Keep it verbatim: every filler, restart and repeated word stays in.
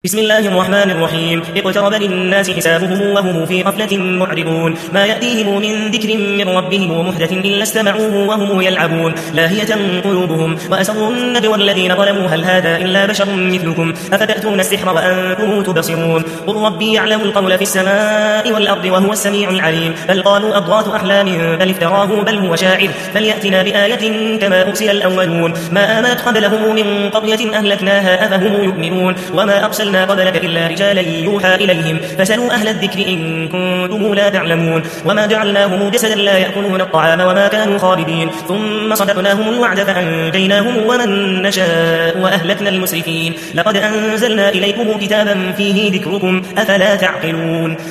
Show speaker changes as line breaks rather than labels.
بسم الله الرحمن الرحيم. اقترب للناس حسابهم وهم في غفلة معرضون. ما يأتيهم من ذكر من ربهم محدث إلا استمعوه وهم يلعبون. لاهية قلوبهم وأسروا النجوى الذين ظلموا هل هذا إلا بشر مثلكم أفتأتون السحر وأنتم تبصرون. قل ربي يعلم القول في السماء والأرض وهو السميع العليم. بل قالوا أضغاث أحلام بل افتراه بل هو شاعر فليأتنا بآية كما أرسل الأولون. ما آمنت قبلهم من قرية أهلكناها أفهم يؤمنون. وما أرسلنا قبلك إلا رجالا يوحى إليهم فسلوا أهل الذكر إن كنتم لا تعلمون. وما جعلناهم جسدا لا يأكلون الطعام وما كانوا خالدين ثم صدقناهم الوعد فأنجيناهم ومن نشاء وأهلكنا المسرفين. لقد أنزلنا إليكم كتابا فيه ذكركم أفلا تعقلون.